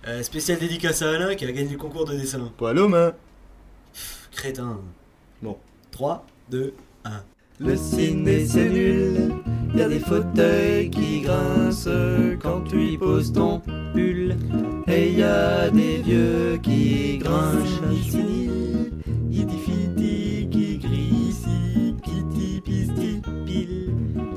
Spécial dédicace à Alain qui a gagné le concours de dessin. Poil aux mains. Crétin. Bon. 3, 2, 1. Le ciné c'est nul, y a des fauteuils qui grincent quand tu y poses ton pull. Et y a des vieux qui grincent. Y dit fiti qui grisse, qui tipisti pile.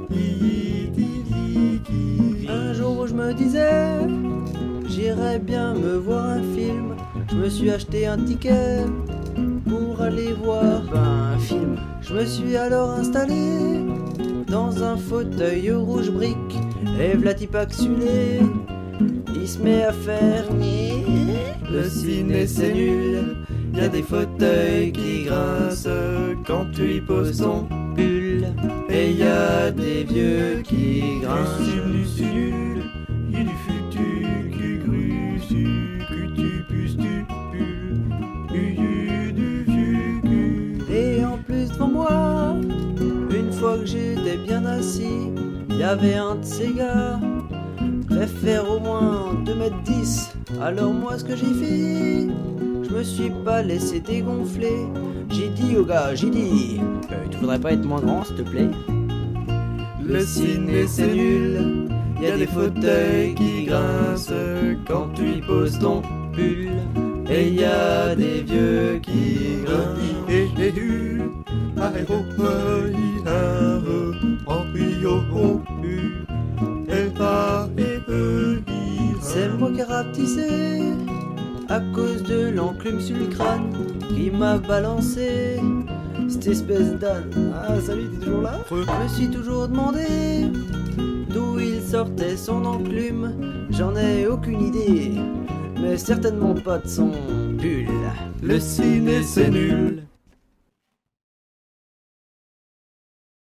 Un jour où je me disais, j'irais bien me voir un film. Je me suis acheté un ticket pour aller voir un film. Je me suis alors installé dans un fauteuil rouge brique. Et Vlatipaxulé, il se met à faire le ciné c'est nul. Y a des fauteuils qui grincent quand tu y poses ton pull. Et y a des vieux qui grincent. C'est nul, y a du futur qui grusse, que tu puisses du pull. Y a du vieux qui... Et en plus devant moi, une fois que j'étais bien assis, y avait un de ces gars, devait faire au moins 2m10. Alors moi ce que j'ai fait, je me suis pas laissé dégonfler. J'ai dit au gars, tu voudrais pas être moins grand s'il te plaît? Le ciné c'est nul, y a des fauteuils qui grincent quand tu y poses ton pull. Et y a des vieux qui grincent. C'est moi qui ai rapetissé à cause de l'enclume sur le crâne qui m'a balancé cette espèce d'âne. Ah salut, t'es toujours là? Je me suis toujours demandé d'où il sortait son enclume. J'en ai aucune idée, mais certainement pas de son pull. Le ciné c'est nul,